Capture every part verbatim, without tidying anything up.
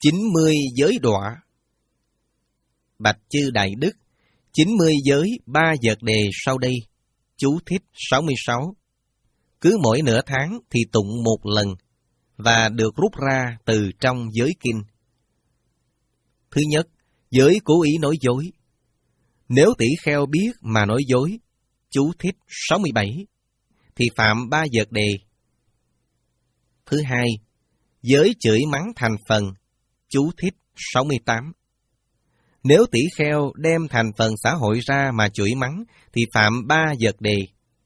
chín mươi giới đọa. Bạch chư Đại Đức, chín mươi giới ba vật đề sau đây. Chú thích sáu mươi sáu. Cứ mỗi nửa tháng thì tụng một lần, và được rút ra từ trong giới kinh. Thứ nhất, giới cố ý nói dối. Nếu tỷ kheo biết mà nói dối, chú thích sáu mươi bảy, thì phạm ba vật đề. Thứ hai, giới chửi mắng thành phần, chú thích sáu mươi tám. Nếu tỷ kheo đem thành phần xã hội ra mà chửi mắng, thì phạm ba vật đề.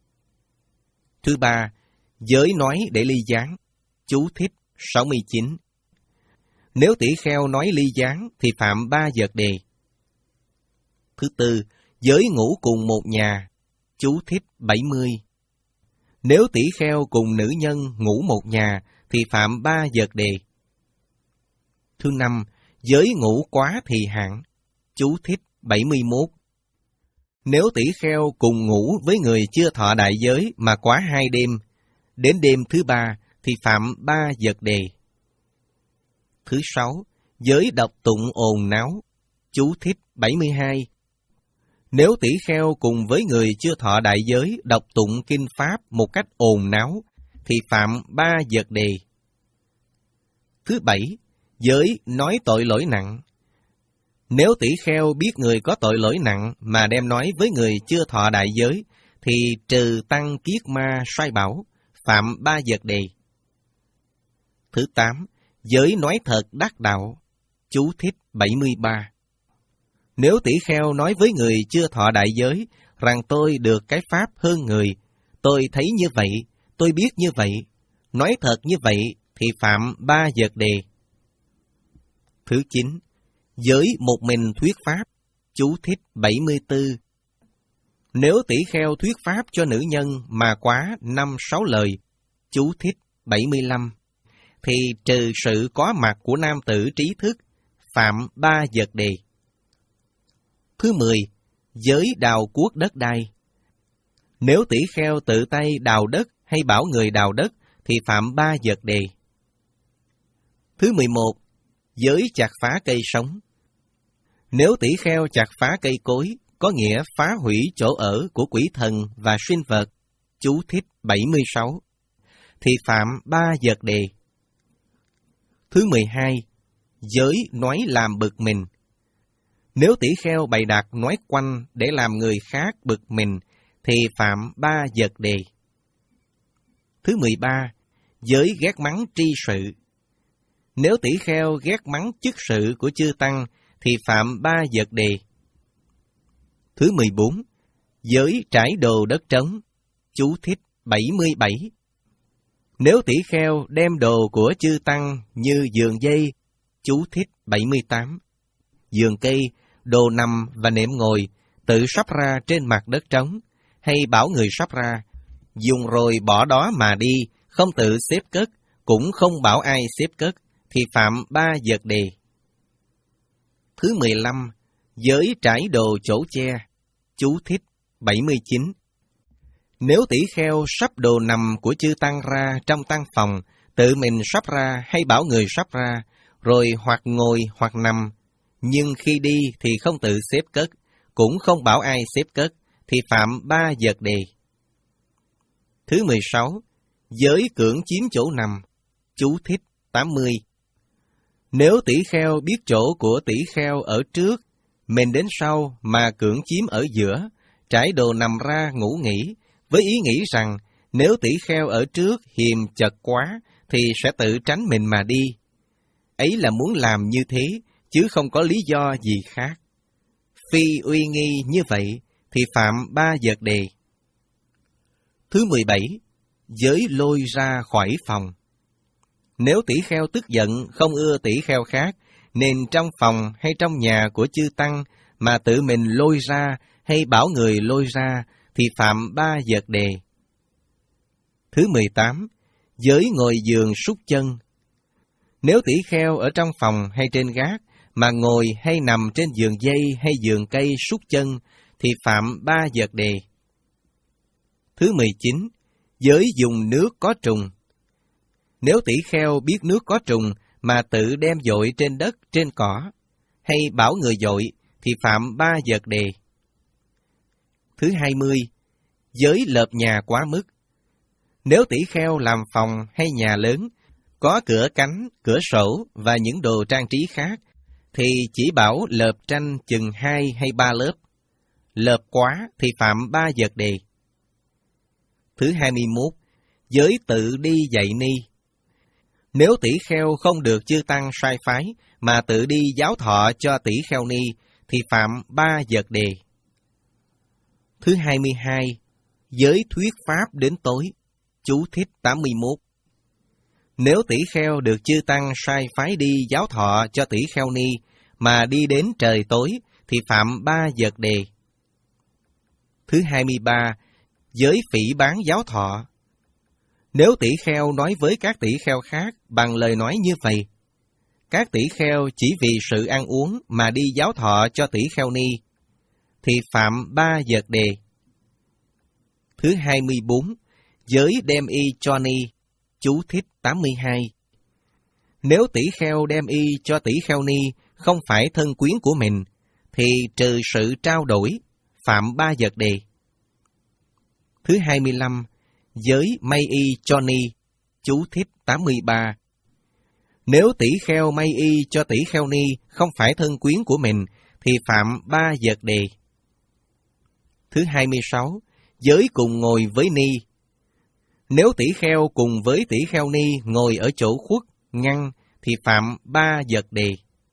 Thứ ba, giới nói để ly gián, chú thích sáu mươi chín. Nếu tỷ kheo nói ly gián, thì phạm ba vật đề. Thứ tư, giới ngủ cùng một nhà, chú thích bảy mươi. Nếu tỷ kheo cùng nữ nhân ngủ một nhà, thì phạm ba vật đề. Thứ năm, giới ngủ quá thì hạn, chú thích bảy mươi mốt. Nếu tỷ kheo cùng ngủ với người chưa thọ đại giới mà quá hai đêm, đến đêm thứ ba thì phạm ba vật đề. Thứ sáu, giới đọc tụng ồn náo, chú thích bảy mươi hai. Nếu tỷ kheo cùng với người chưa thọ đại giới đọc tụng kinh pháp một cách ồn náo, thì phạm ba vật đề. Thứ bảy, giới nói tội lỗi nặng. Nếu tỷ kheo biết người có tội lỗi nặng mà đem nói với người chưa thọ đại giới, thì trừ tăng kiết ma sai bảo, phạm ba vật đề. Thứ tám, giới nói thật đắc đạo, chú thích bảy mươi ba. Nếu tỷ kheo nói với người chưa thọ đại giới rằng tôi được cái pháp hơn người, tôi thấy như vậy, tôi biết như vậy, nói thật như vậy, thì phạm ba vật đề. Thứ chín, giới một mình thuyết pháp, chú thích bảy mươi tư. Nếu tỷ kheo thuyết pháp cho nữ nhân mà quá năm sáu lời, chú thích bảy mươi lăm, thì trừ sự có mặt của nam tử trí thức, phạm ba vật đề. Thứ mười, giới đào cuốc đất đai. Nếu tỷ kheo tự tay đào đất hay bảo người đào đất, thì phạm ba vật đề. Thứ mười một, giới chặt phá cây sống. Nếu tỷ kheo chặt phá cây cối, có nghĩa phá hủy chỗ ở của quỷ thần và sinh vật, chú thích bảy mươi sáu, thì phạm ba vật đề. Thứ mười hai, giới nói làm bực mình. Nếu tỷ kheo bày đặt nói quanh để làm người khác bực mình, thì phạm ba vật đề. Thứ mười ba, giới ghét mắng tri sự. Nếu tỷ kheo ghét mắng chức sự của chư tăng, thì phạm ba vật đề. Thứ mười bốn, giới trải đồ đất trống, chú thích bảy mươi bảy. Nếu tỷ kheo đem đồ của chư tăng như giường dây, chú thích bảy mươi tám, giường cây, đồ nằm và nệm ngồi, tự sắp ra trên mặt đất trống, hay bảo người sắp ra, dùng rồi bỏ đó mà đi, không tự xếp cất, cũng không bảo ai xếp cất, thì phạm ba vật đề. Thứ mười lăm, giới trải đồ chỗ che, chú thích bảy mươi chín. Nếu tỷ kheo sắp đồ nằm của chư tăng ra trong tăng phòng, tự mình sắp ra hay bảo người sắp ra, rồi hoặc ngồi hoặc nằm, nhưng khi đi thì không tự xếp cất, cũng không bảo ai xếp cất, thì phạm ba vật đề. Thứ mười sáu, giới cưỡng chiếm chỗ nằm, chú thích tám mươi. Nếu tỷ kheo biết chỗ của tỷ kheo ở trước, mình đến sau mà cưỡng chiếm ở giữa, trải đồ nằm ra ngủ nghỉ, với ý nghĩ rằng nếu tỷ kheo ở trước hiềm chật quá, thì sẽ tự tránh mình mà đi. Ấy là muốn làm như thế, chứ không có lý do gì khác. Phi uy nghi như vậy, thì phạm ba vật đề. Thứ mười bảy, giới lôi ra khỏi phòng. Nếu tỷ kheo tức giận không ưa tỷ kheo khác, nên trong phòng hay trong nhà của chư tăng mà tự mình lôi ra hay bảo người lôi ra, thì phạm ba vật đề. Thứ mười tám, giới ngồi giường sút chân. Nếu tỷ kheo ở trong phòng hay trên gác mà ngồi hay nằm trên giường dây hay giường cây sút chân, thì phạm ba vật đề. Thứ mười chín, giới dùng nước có trùng. Nếu tỷ kheo biết nước có trùng mà tự đem dội trên đất, trên cỏ, hay bảo người dội, thì phạm ba vật đề. Thứ hai mươi, giới lợp nhà quá mức. Nếu tỷ kheo làm phòng hay nhà lớn, có cửa cánh, cửa sổ và những đồ trang trí khác, thì chỉ bảo lợp tranh chừng hai hay ba lớp. Lợp quá thì phạm ba vật đề. Thứ hai mươi mốt, giới tự đi dạy ni. Nếu tỷ kheo không được chư tăng sai phái, mà tự đi giáo thọ cho tỷ kheo ni, thì phạm ba vật đề. Thứ hai mươi hai, giới thuyết pháp đến tối. Chú thích tám mươi mốt. Nếu tỷ kheo được chư tăng sai phái đi giáo thọ cho tỷ kheo ni, mà đi đến trời tối, thì phạm ba vật đề. Thứ hai mươi ba, giới phỉ báng giáo thọ. Nếu tỷ kheo nói với các tỷ kheo khác bằng lời nói như vậy, các tỷ kheo chỉ vì sự ăn uống mà đi giáo thọ cho tỷ kheo ni, thì phạm ba vật đề. Thứ hai mươi bốn, giới đem y cho ni. Chú thích tám mươi hai. Nếu tỷ kheo đem y cho tỷ kheo ni không phải thân quyến của mình, thì trừ sự trao đổi, phạm ba vật đề. Thứ hai mươi lăm, giới may y cho ni. Chú thích tám mươi ba. Nếu tỷ kheo may y cho tỷ kheo ni không phải thân quyến của mình, thì phạm ba vật đề. Thứ hai mươi sáu, giới cùng ngồi với ni. Nếu tỷ kheo cùng với tỷ kheo ni ngồi ở chỗ khuất, ngăn, thì phạm ba vật đề.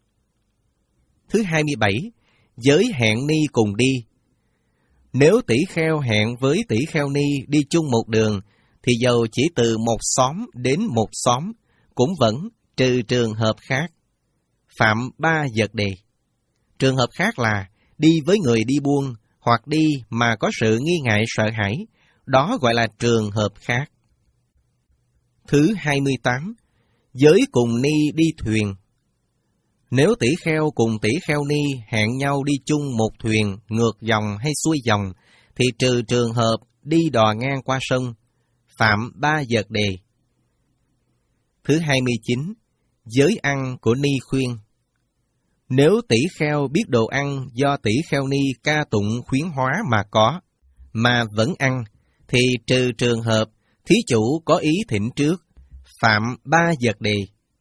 Thứ hai mươi bảy, giới hẹn ni cùng đi. Nếu tỷ kheo hẹn với tỷ kheo ni đi chung một đường, thì dầu chỉ từ một xóm đến một xóm, cũng vẫn trừ trường hợp khác, phạm ba vật đề. Trường hợp khác là đi với người đi buôn, hoặc đi mà có sự nghi ngại sợ hãi, đó gọi là trường hợp khác. Thứ hai mươi tám, giới cùng ni đi thuyền. Nếu tỷ kheo cùng tỷ kheo ni hẹn nhau đi chung một thuyền ngược dòng hay xuôi dòng, thì trừ trường hợp đi đò ngang qua sông, phạm ba vật đề. Thứ hai mươi chín, giới ăn của ni khuyên. Nếu tỷ kheo biết đồ ăn do tỷ kheo ni ca tụng khuyến hóa mà có, mà vẫn ăn, thì trừ trường hợp thí chủ có ý thỉnh trước, phạm ba vật đề.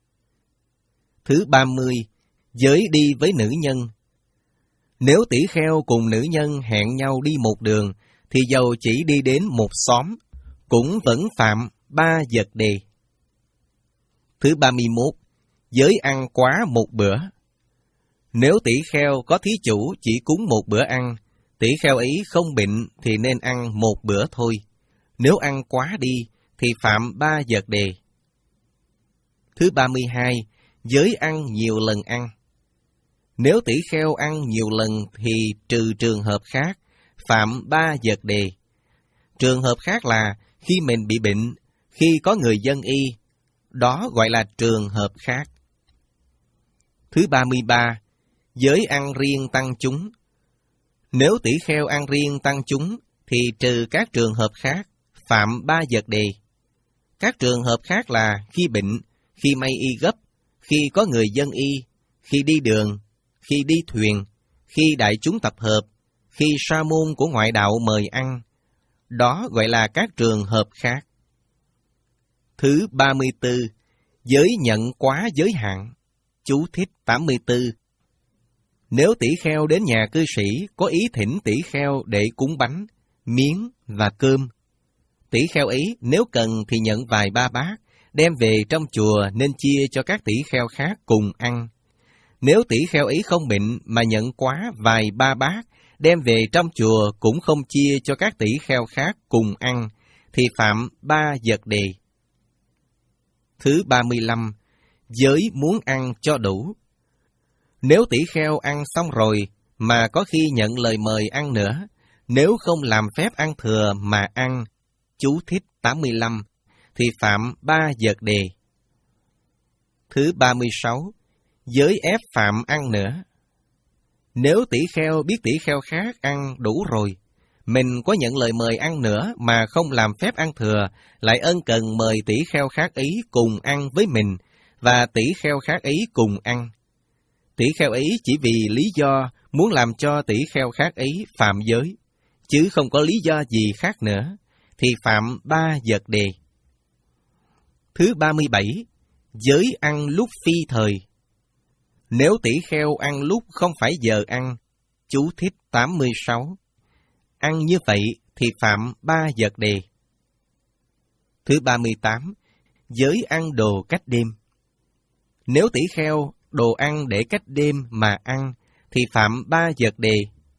Thứ ba mươi, giới đi với nữ nhân. Nếu tỷ kheo cùng nữ nhân hẹn nhau đi một đường, thì dầu chỉ đi đến một xóm, cũng vẫn phạm ba vật đề. Thứ ba mươi mốt, giới ăn quá một bữa. Nếu tỷ kheo có thí chủ chỉ cúng một bữa ăn, tỷ kheo ấy không bệnh thì nên ăn một bữa thôi. Nếu ăn quá đi, thì phạm ba vật đề. Thứ ba mươi hai, giới ăn nhiều lần ăn. Nếu tỷ kheo ăn nhiều lần thì trừ trường hợp khác, phạm ba vật đề. Trường hợp khác là khi mình bị bệnh, khi có người dân y, đó gọi là trường hợp khác. Thứ ba mươi ba, giới ăn riêng tăng chúng. Nếu tỷ kheo ăn riêng tăng chúng, thì trừ các trường hợp khác, phạm ba vật đề. Các trường hợp khác là khi bệnh, khi may y gấp, khi có người dân y, khi đi đường, khi đi thuyền, khi đại chúng tập hợp, khi sa môn của ngoại đạo mời ăn. Đó gọi là các trường hợp khác. Thứ ba mươi tư, giới nhận quá giới hạn. Chú thích tám mươi tư. Nếu tỷ kheo đến nhà cư sĩ có ý thỉnh tỷ kheo để cúng bánh, miếng và cơm, tỷ kheo ấy nếu cần thì nhận vài ba bát, đem về trong chùa nên chia cho các tỷ kheo khác cùng ăn. Nếu tỷ kheo ấy không bệnh mà nhận quá vài ba bát, đem về trong chùa cũng không chia cho các tỷ kheo khác cùng ăn, thì phạm ba vật đề. Thứ ba mươi lăm, giới muốn ăn cho đủ. Nếu tỷ kheo ăn xong rồi, mà có khi nhận lời mời ăn nữa, nếu không làm phép ăn thừa mà ăn, chú thích tám mươi lăm, thì phạm ba vật đề. Thứ ba mươi sáu, giới ép phạm ăn nữa. Nếu tỷ kheo biết tỷ kheo khác ăn đủ rồi, mình có nhận lời mời ăn nữa mà không làm phép ăn thừa, lại ân cần mời tỷ kheo khác ấy cùng ăn với mình, và tỷ kheo khác ấy cùng ăn. Tỷ kheo ấy chỉ vì lý do muốn làm cho tỷ kheo khác ấy phạm giới, chứ không có lý do gì khác nữa, thì phạm ba vật đề. Thứ ba mươi bảy, giới ăn lúc phi thời. Nếu tỷ kheo ăn lúc không phải giờ ăn, chú thích tám mươi sáu, ăn như vậy thì phạm ba vật đề. Thứ ba mươi tám, giới ăn đồ cách đêm. Nếu tỷ kheo đồ ăn để cách đêm mà ăn, thì phạm ba vật đề.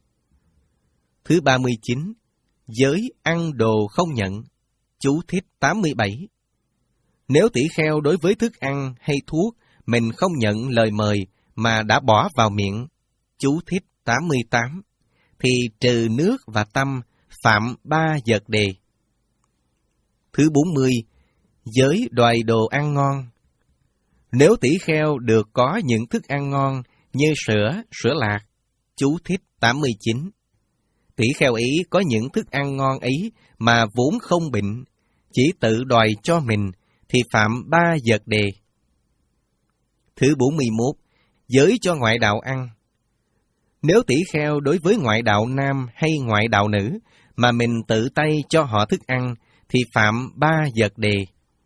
Thứ ba mươi chín, giới ăn đồ không nhận. Chú thích tám mươi bảy. Nếu tỷ kheo đối với thức ăn hay thuốc, mình không nhận lời mời mà đã bỏ vào miệng. Chú thích tám mươi tám. Thì trừ nước và tâm, phạm ba vật đề. Thứ bốn mươi, giới đòi đồ ăn ngon. Nếu tỷ kheo được có những thức ăn ngon như sữa, sữa lạc, chú thích tám mươi chín. Tỷ kheo ấy có những thức ăn ngon ấy mà vốn không bệnh, chỉ tự đòi cho mình, thì phạm ba vật đề. Thứ bốn mươi mốt, giới cho ngoại đạo ăn. Nếu tỷ kheo đối với ngoại đạo nam hay ngoại đạo nữ, mà mình tự tay cho họ thức ăn, thì phạm ba vật đề.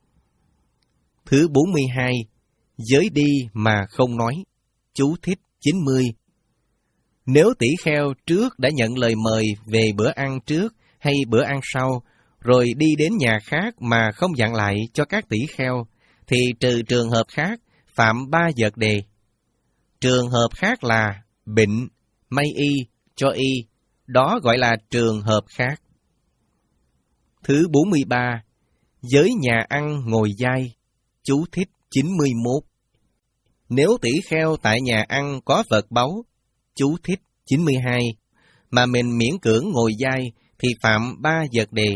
Thứ bốn mươi hai, giới đi mà không nói. Chú thích chín mươi. Nếu tỷ kheo trước đã nhận lời mời về bữa ăn trước hay bữa ăn sau, rồi đi đến nhà khác mà không dặn lại cho các tỷ kheo, thì trừ trường hợp khác, phạm ba vật đề. Trường hợp khác là bệnh, may y, cho y, đó gọi là trường hợp khác. Thứ bốn mươi ba, giới nhà ăn ngồi dai. Chú thích chín mươi mốt. Nếu tỷ kheo tại nhà ăn có vật báu, chú thích chín mươi hai, mà mình miễn cưỡng ngồi dai, thì phạm ba vật đề.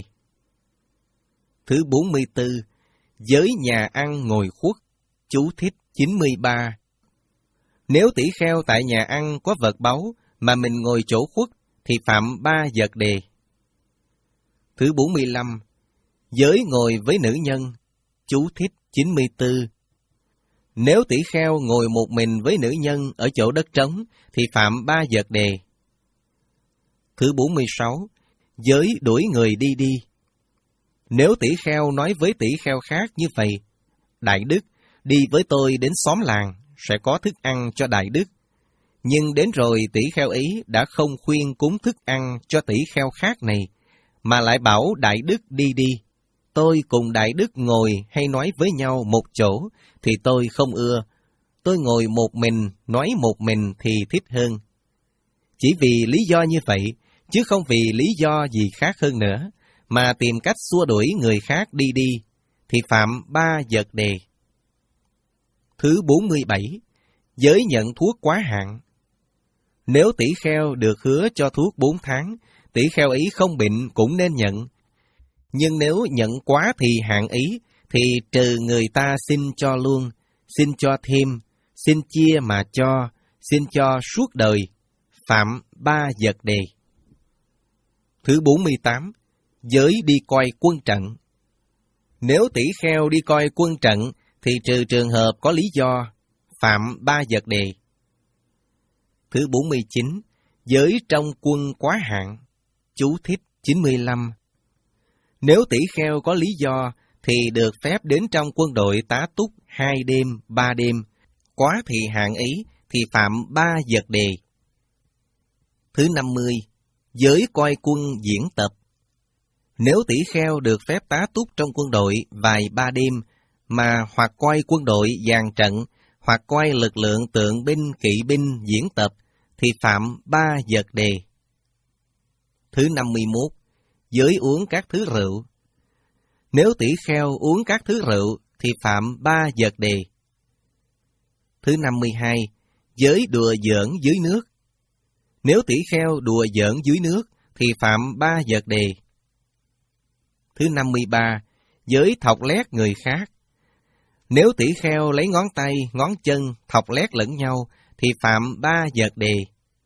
Thứ bốn mươi tư, giới nhà ăn ngồi khuất. Chú thích chín mươi ba. Nếu tỷ kheo tại nhà ăn có vật báu, mà mình ngồi chỗ khuất, thì phạm ba vật đề. Thứ bốn mươi lăm, giới ngồi với nữ nhân. Chú thích chín mươi tư. Nếu tỷ kheo ngồi một mình với nữ nhân ở chỗ đất trống, thì phạm ba vật đề. Thứ bốn mươi sáu, giới đuổi người đi đi. Nếu tỷ kheo nói với tỷ kheo khác như vậy: Đại đức, đi với tôi đến xóm làng, sẽ có thức ăn cho đại đức. Nhưng đến rồi tỷ kheo ấy đã không khuyên cúng thức ăn cho tỷ kheo khác này, mà lại bảo đại đức đi đi. Tôi cùng đại đức ngồi hay nói với nhau một chỗ, thì tôi không ưa. Tôi ngồi một mình, nói một mình thì thích hơn. Chỉ vì lý do như vậy, chứ không vì lý do gì khác hơn nữa, mà tìm cách xua đuổi người khác đi đi, thì phạm ba vật đề. Thứ bốn mươi bảy, giới nhận thuốc quá hạn. Nếu tỷ kheo được hứa cho thuốc bốn tháng, tỷ kheo ấy không bệnh cũng nên nhận. Nhưng nếu nhận quá thì hạn ấy, thì trừ người ta xin cho luôn, xin cho thêm, xin chia mà cho, xin cho suốt đời, phạm ba vật đề. Thứ bốn mươi tám, giới đi coi quân trận. Nếu tỷ kheo đi coi quân trận, thì trừ trường hợp có lý do, phạm ba vật đề. Thứ bốn mươi chín, giới trong quân quá hạn. Chú thích chín mươi lăm. Nếu tỷ kheo có lý do, thì được phép đến trong quân đội tá túc hai đêm, ba đêm. Quá thì hạn ấy, thì phạm ba vật đề. Thứ năm mươi, giới coi quân diễn tập. Nếu tỷ kheo được phép tá túc trong quân đội vài ba đêm, mà hoặc coi quân đội dàn trận, hoặc coi lực lượng tượng binh, kỵ binh diễn tập, thì phạm ba vật đề. Thứ năm mươi mốt, giới uống các thứ rượu. Nếu tỷ kheo uống các thứ rượu, thì phạm ba vật đề. Thứ năm mươi hai, giới đùa giỡn dưới nước. Nếu tỷ kheo đùa giỡn dưới nước, thì phạm ba vật đề. Thứ năm mươi ba, giới thọc lét người khác. Nếu tỷ kheo lấy ngón tay, ngón chân thọc lét lẫn nhau, thì phạm ba vật đề.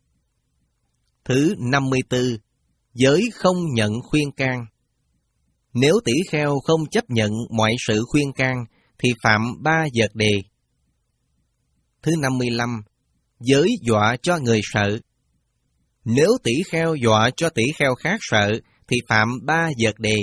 Thứ năm mươi tư, giới không nhận khuyên can. Nếu tỷ kheo không chấp nhận mọi sự khuyên can, thì phạm ba vật đề. Thứ năm mươi lăm, giới dọa cho người sợ. Nếu tỷ kheo dọa cho tỷ kheo khác sợ, thì phạm ba vật đề.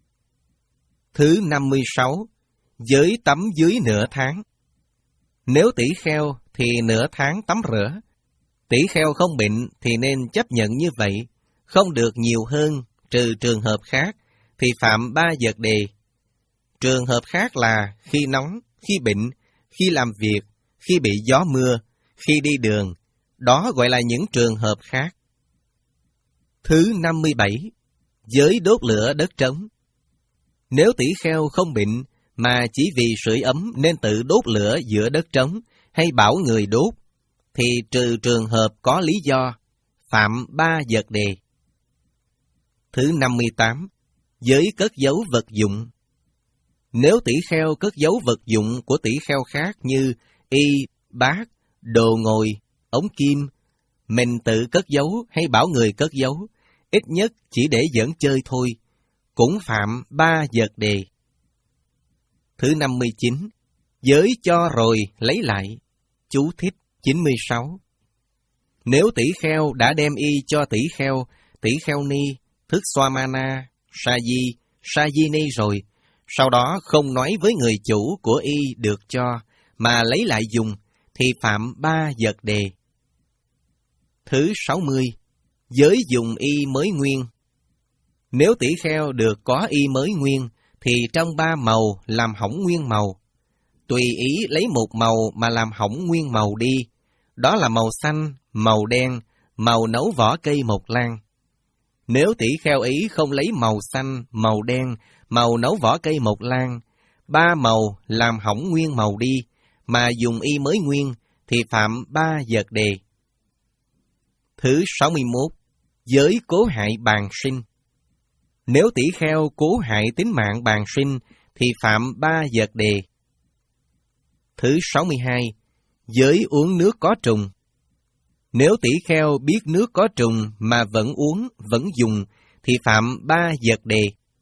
Thứ năm mươi sáu, giới tắm dưới nửa tháng. Nếu tỷ kheo thì nửa tháng tắm rửa. Tỷ kheo không bệnh thì nên chấp nhận như vậy, không được nhiều hơn, trừ trường hợp khác, thì phạm ba vật đề. Trường hợp khác là khi nóng, khi bệnh, khi làm việc, khi bị gió mưa, khi đi đường. Đó gọi là những trường hợp khác. Thứ năm mươi bảy, giới đốt lửa đất trống. Nếu tỷ kheo không bệnh, mà chỉ vì sưởi ấm nên tự đốt lửa giữa đất trống, hay bảo người đốt, thì trừ trường hợp có lý do, phạm ba vật đề. Thứ năm mươi tám, giới cất giấu vật dụng. Nếu tỷ kheo cất giấu vật dụng của tỷ kheo khác như y, bát, đồ ngồi, ống kim, mình tự cất giấu hay bảo người cất giấu, ít nhất chỉ để dẫn chơi thôi, cũng phạm ba vật đề. Thứ năm mươi chín, giới cho rồi lấy lại. Chú thích chín mươi sáu. Nếu tỷ kheo đã đem y cho tỷ kheo, tỷ kheo ni, thức Swamana, sa di, sa di ni rồi, sau đó không nói với người chủ của y được cho, mà lấy lại dùng, thì phạm ba vật đề. Thứ sáu mươi, giới dùng y mới nguyên. Nếu tỷ kheo được có y mới nguyên, thì trong ba màu làm hỏng nguyên màu. Tùy ý lấy một màu mà làm hỏng nguyên màu đi, đó là màu xanh, màu đen, màu nấu vỏ cây mộc lan. Nếu tỷ kheo ý không lấy màu xanh, màu đen, màu nấu vỏ cây mộc lan, ba màu làm hỏng nguyên màu đi, mà dùng y mới nguyên, thì phạm ba vật đề. Thứ sáu mươi mốt, giới cố hại bàn sinh. Nếu tỷ kheo cố hại tính mạng bàn sinh, thì phạm ba vật đề. Thứ sáu mươi hai, giới uống nước có trùng. Nếu tỷ kheo biết nước có trùng mà vẫn uống, vẫn dùng, thì phạm ba vật đề.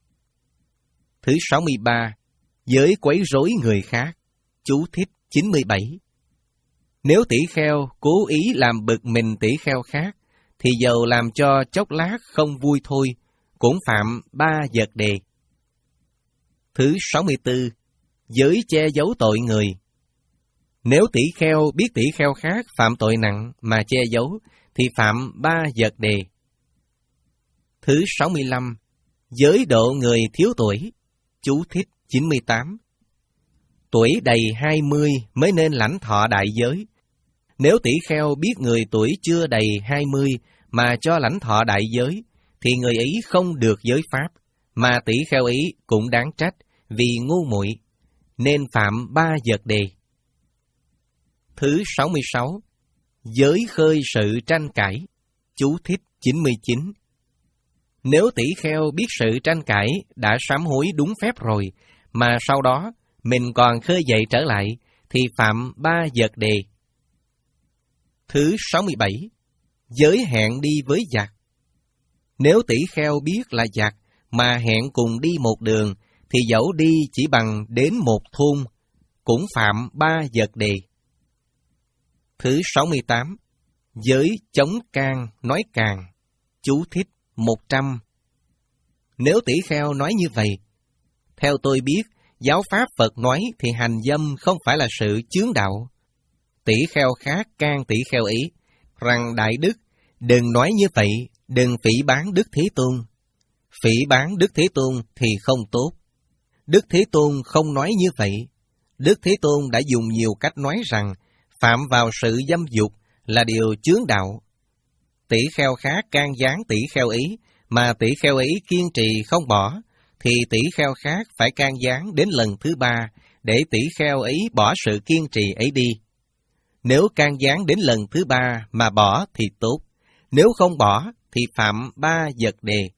Thứ sáu mươi ba, giới quấy rối người khác. Chú thích chín mươi bảy. Nếu tỷ kheo cố ý làm bực mình tỷ kheo khác, thì dầu làm cho chốc lát không vui thôi, cũng phạm ba vật đề. Thứ sáu mươi tư, giới che giấu tội người. Nếu tỷ kheo biết tỷ kheo khác phạm tội nặng mà che giấu, thì phạm ba vật đề. Thứ sáu mươi lăm, giới độ người thiếu tuổi. Chú thích chín mươi tám. Tuổi đầy hai mươi mới nên lãnh thọ đại giới. Nếu tỷ kheo biết người tuổi chưa đầy hai mươi mà cho lãnh thọ đại giới, thì người ấy không được giới pháp, mà tỷ kheo ấy cũng đáng trách vì ngu muội, nên phạm ba vật đề. Thứ sáu mươi sáu, giới khơi sự tranh cãi. Chú thích chín mươi chín. Nếu tỷ kheo biết sự tranh cãi đã sám hối đúng phép rồi, mà sau đó mình còn khơi dậy trở lại, thì phạm ba vật đề. Thứ sáu mươi bảy, giới hẹn đi với giặc. Nếu tỷ kheo biết là giặc mà hẹn cùng đi một đường, thì dẫu đi chỉ bằng đến một thôn, cũng phạm ba vật đề. Thứ sáu mươi tám, giới chống can nói càng. Chú thích một trăm. Nếu tỷ kheo nói như vậy, theo tôi biết, giáo pháp Phật nói thì hành dâm không phải là sự chướng đạo. Tỷ kheo khác can tỷ kheo ý, rằng Đại Đức, đừng nói như vậy, đừng phỉ báng Đức Thế Tôn. Phỉ báng Đức Thế Tôn thì không tốt. Đức Thế Tôn không nói như vậy. Đức Thế Tôn đã dùng nhiều cách nói rằng phạm vào sự dâm dục là điều chướng đạo. Tỷ kheo khác can gián tỷ kheo ý, mà tỷ kheo ý kiên trì không bỏ, thì tỷ kheo khác phải can gián đến lần thứ ba, để tỷ kheo ấy bỏ sự kiên trì ấy đi. Nếu can gián đến lần thứ ba mà bỏ thì tốt, nếu không bỏ thì phạm ba vật đề.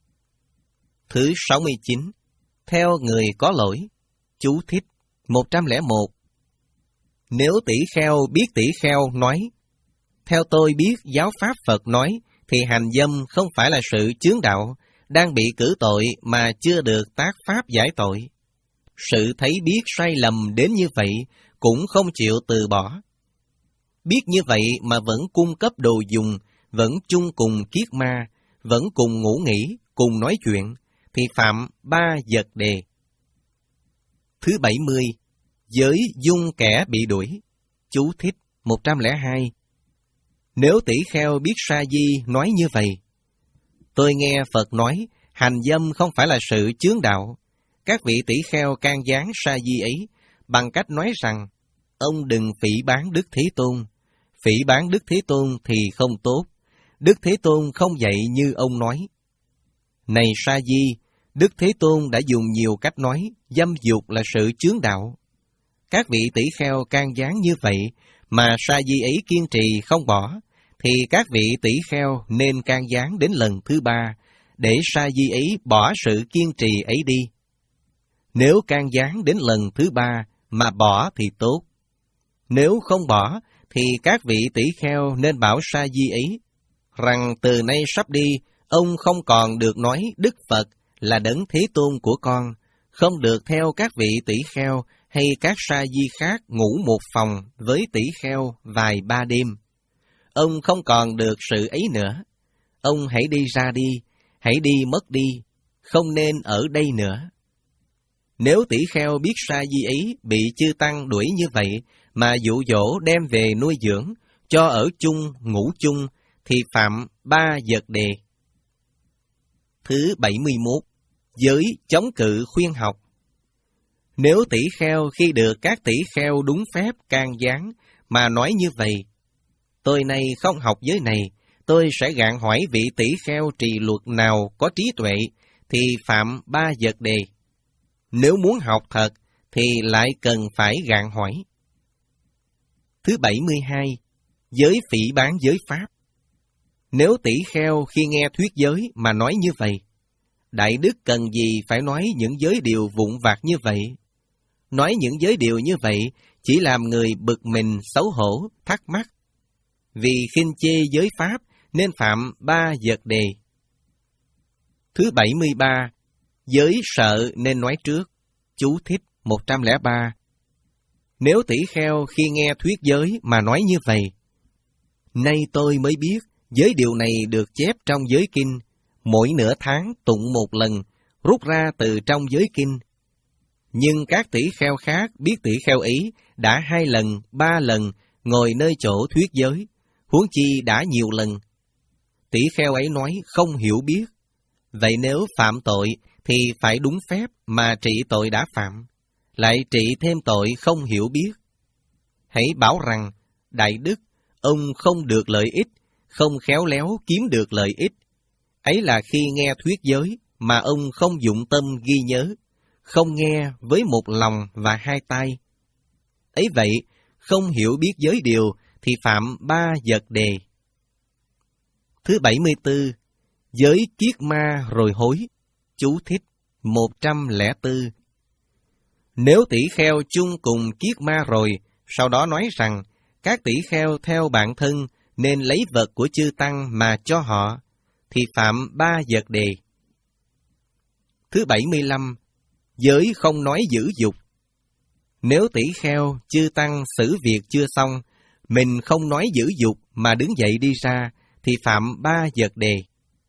Thứ sáu mươi chín, theo người có lỗi. Chú thích một trăm lẻ một. Nếu tỷ kheo biết tỷ kheo nói, theo tôi biết giáo pháp Phật nói, thì hành dâm không phải là sự chướng đạo, đang bị cử tội mà chưa được tác pháp giải tội. Sự thấy biết sai lầm đến như vậy, cũng không chịu từ bỏ. biết như vậy mà vẫn cung cấp đồ dùng, vẫn chung cùng kiết ma, vẫn cùng ngủ nghỉ, cùng nói chuyện, thì phạm ba vật đề. Thứ bảy mươi, giới dung kẻ bị đuổi. Chú thích một trăm lẻ hai. Nếu tỷ kheo biết sa di nói như vậy, tôi nghe Phật nói, hành dâm không phải là sự chướng đạo. Các vị tỷ kheo can gián sa di ấy bằng cách nói rằng, ông đừng phỉ báng Đức Thế Tôn. Phỉ báng Đức Thế Tôn thì không tốt. Đức Thế Tôn không dạy như ông nói. Này sa di, Đức Thế Tôn đã dùng nhiều cách nói, dâm dục là sự chướng đạo. Các vị tỷ kheo can gián như vậy, mà sa di ấy kiên trì không bỏ, thì các vị tỷ kheo nên can gián đến lần thứ ba, để sa di ấy bỏ sự kiên trì ấy đi. Nếu can gián đến lần thứ ba mà bỏ thì tốt. Nếu không bỏ, thì các vị tỷ kheo nên bảo sa di ấy rằng từ nay sắp đi, ông không còn được nói Đức Phật là Đấng Thế Tôn của con, không được theo các vị tỷ kheo hay các sa di khác ngủ một phòng với tỷ kheo vài ba đêm. Ông không còn được sự ấy nữa. Ông hãy đi ra đi, hãy đi mất đi, không nên ở đây nữa. Nếu tỷ kheo biết sa di ấy bị chư tăng đuổi như vậy, mà dụ dỗ đem về nuôi dưỡng, cho ở chung, ngủ chung, thì phạm ba vật đề. Thứ bảy mươi mốt, giới chống cự khuyên học. Nếu tỷ kheo khi được các tỷ kheo đúng phép can gián mà nói như vậy, tôi nay không học giới này, tôi sẽ gạn hỏi vị tỷ kheo trì luật nào có trí tuệ, thì phạm ba vật đề. Nếu muốn học thật, thì lại cần phải gạn hỏi. Thứ bảy mươi hai, giới phỉ báng giới pháp. Nếu tỷ kheo khi nghe thuyết giới mà nói như vậy, Đại Đức cần gì phải nói những giới điều vụn vặt như vậy? Nói những giới điều như vậy chỉ làm người bực mình, xấu hổ, thắc mắc. Vì khinh chê giới pháp nên phạm ba vật đề. Thứ bảy mươi ba, giới sợ nên nói trước. Chú thích một trăm lẻ ba. Nếu tỷ kheo khi nghe thuyết giới mà nói như vậy, nay tôi mới biết giới điều này được chép trong giới kinh, mỗi nửa tháng tụng một lần, rút ra từ trong giới kinh. Nhưng các tỷ kheo khác biết tỷ kheo ấy đã hai lần, ba lần ngồi nơi chỗ thuyết giới, huống chi đã nhiều lần. Tỷ kheo ấy nói không hiểu biết. Vậy nếu phạm tội thì phải đúng phép mà trị tội đã phạm, lại trị thêm tội không hiểu biết. Hãy bảo rằng, Đại Đức, ông không được lợi ích, không khéo léo kiếm được lợi ích. Ấy là khi nghe thuyết giới mà ông không dụng tâm ghi nhớ, không nghe với một lòng và hai tai. Ấy vậy, không hiểu biết giới điều thì phạm ba vật đề. Thứ bảy mươi tư, giới kiết ma rồi hối. Chú thích một trăm lẻ bốn. Nếu tỷ kheo chung cùng kiết ma rồi, sau đó nói rằng các tỷ kheo theo bản thân nên lấy vật của chư tăng mà cho họ, thì phạm ba vật đề. Thứ bảy mươi lăm, giới không nói giữ dục. Nếu tỷ kheo chư tăng xử việc chưa xong, mình không nói giữ dục mà đứng dậy đi ra, thì phạm ba vật đề.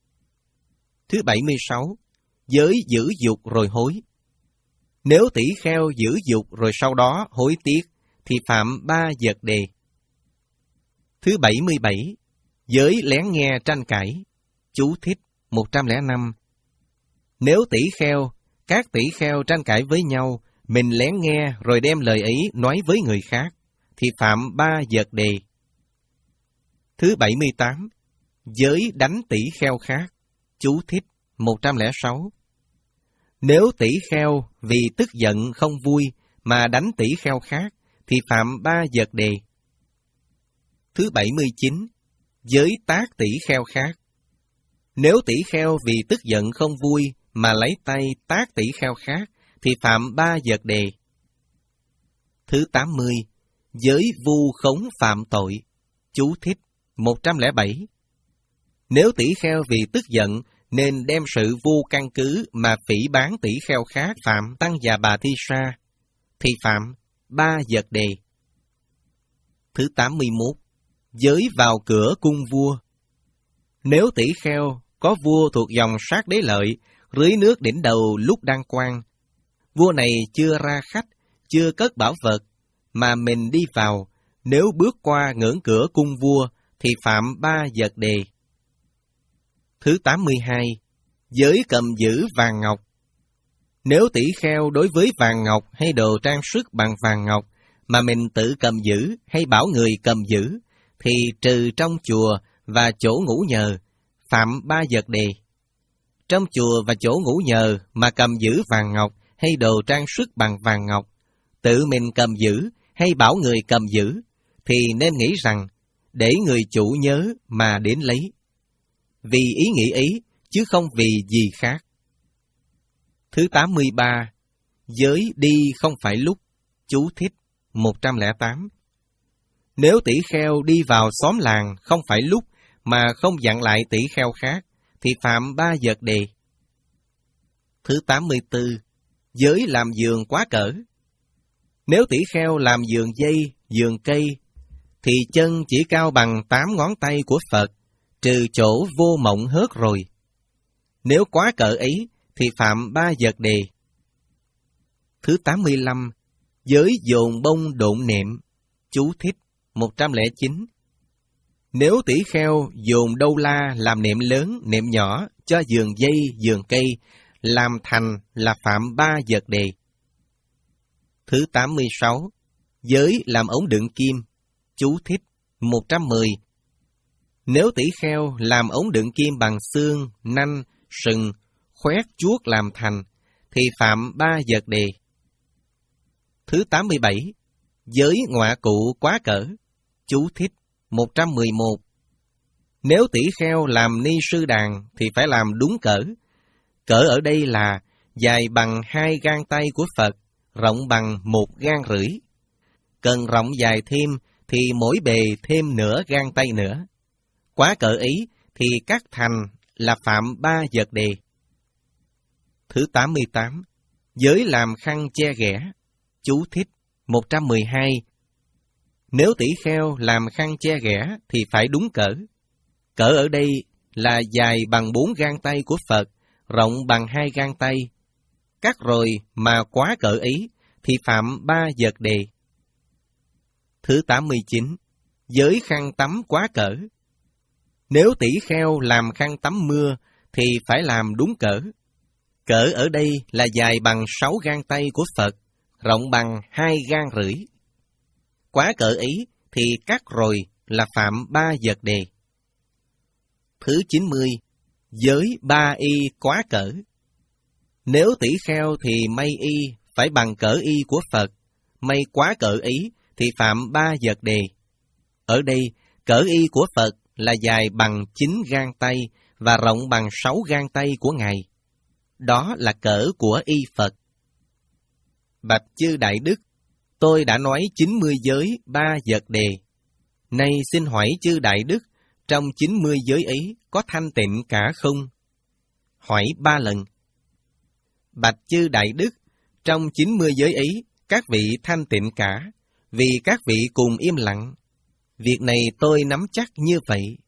Thứ bảy mươi sáu, giới giữ dục rồi hối. Nếu tỷ kheo giữ dục rồi sau đó hối tiếc, thì phạm ba vật đề. Thứ bảy mươi bảy, giới lén nghe tranh cãi. Chú thích một trăm lẻ năm. Nếu tỷ kheo, các tỷ kheo tranh cãi với nhau, mình lén nghe rồi đem lời ấy nói với người khác, thì phạm ba vật đề. Thứ bảy mươi tám, giới đánh tỷ kheo khác. Chú thích một trăm lẻ sáu. Nếu tỷ kheo vì tức giận không vui mà đánh tỷ kheo khác, thì phạm ba vật đề. Thứ bảy mươi chín, giới tác tỷ kheo khác. Nếu tỷ kheo vì tức giận không vui mà lấy tay tác tỷ kheo khác, thì phạm ba vật đề. Thứ tám mươi, giới vu khống phạm tội. Chú thích một trăm lẻ bảy. Nếu tỷ kheo vì tức giận nên đem sự vu căn cứ mà phỉ báng tỷ kheo khác phạm Tăng Già Bà Thi Sa, thì phạm ba vật đề. Thứ tám mươi mốt, giới vào cửa cung vua. Nếu tỷ kheo có vua thuộc dòng Sát Đế Lợi, rưới nước đỉnh đầu lúc đang quan, vua này chưa ra khách, chưa cất bảo vật, mà mình đi vào, nếu bước qua ngưỡng cửa cung vua, thì phạm ba vật đề. Thứ tám mươi hai. Giới cầm giữ vàng ngọc. Nếu tỷ kheo đối với vàng ngọc hay đồ trang sức bằng vàng ngọc, mà mình tự cầm giữ hay bảo người cầm giữ, thì trừ trong chùa và chỗ ngủ nhờ, phạm ba vật đề. Trong chùa và chỗ ngủ nhờ mà cầm giữ vàng ngọc hay đồ trang sức bằng vàng ngọc, tự mình cầm giữ hay bảo người cầm giữ, thì nên nghĩ rằng để người chủ nhớ mà đến lấy, vì ý nghĩ ấy, chứ không vì gì khác. Thứ tám mươi ba. Giới đi không phải lúc. Chú thích một trăm lẻ tám. Nếu tỷ kheo đi vào xóm làng không phải lúc mà không dặn lại tỷ kheo khác, thì phạm ba vật đề. Thứ tám mươi tư. Giới làm giường quá cỡ. Nếu tỷ kheo làm giường dây, giường cây, thì chân chỉ cao bằng tám ngón tay của Phật, trừ chỗ vô mộng hớt rồi. Nếu quá cỡ ấy, thì phạm ba vật đề. Thứ tám mươi lăm. Giới dồn bông độn nệm. Chú thích một trăm lẻ chín. Nếu tỷ kheo dồn đâu la làm nệm lớn, nệm nhỏ cho giường dây, giường cây, làm thành là phạm ba vật đề. Thứ tám mươi sáu. Giới làm ống đựng kim. Chú thích một trăm mười. Nếu tỷ kheo làm ống đựng kim bằng xương, nanh, sừng, khoét chuốt làm thành, thì phạm ba vật đề. Thứ tám mươi bảy. Giới ngọa cụ quá cỡ. Chú thích một trăm mười một. Nếu tỷ kheo làm ni sư đàn thì phải làm đúng cỡ. Cỡ ở đây là dài bằng hai gang tay của Phật, rộng bằng một gang rưỡi. Cần rộng dài thêm thì mỗi bề thêm nửa gang tay nữa. Quá cỡ ấy thì cắt thành là phạm ba vật đề. Thứ tám mươi tám. Giới làm khăn che ghẻ. Chú thích một trăm mười hai. Nếu tỷ kheo làm khăn che ghẻ thì phải đúng cỡ. Cỡ ở đây là dài bằng bốn gang tay của Phật, rộng bằng hai gang tay. Cắt rồi mà quá cỡ ấy thì phạm ba vật đề. Thứ tám mươi chín. Giới khăn tắm quá cỡ. Nếu tỷ kheo làm khăn tắm mưa thì phải làm đúng cỡ. Cỡ ở đây là dài bằng sáu gang tay của Phật, rộng bằng hai gang rưỡi. Quá cỡ ấy thì cắt rồi là phạm ba vật đề. Thứ chín mươi. Giới ba y quá cỡ. Nếu tỷ kheo thì may y phải bằng cỡ y của Phật, may quá cỡ ấy thì phạm ba vật đề. Ở đây, cỡ y của Phật là dài bằng chín gang tay và rộng bằng sáu gang tay của Ngài. Đó là cỡ của y Phật. Bạch chư Đại Đức, tôi đã nói chín mươi giới ba vật đề. Nay xin hỏi chư Đại Đức, trong chín mươi giới ấy có thanh tịnh cả không? Hỏi ba lần. Bạch chư Đại Đức, trong chín mươi giới ấy, các vị thanh tịnh cả, vì các vị cùng im lặng. Việc này tôi nắm chắc như vậy.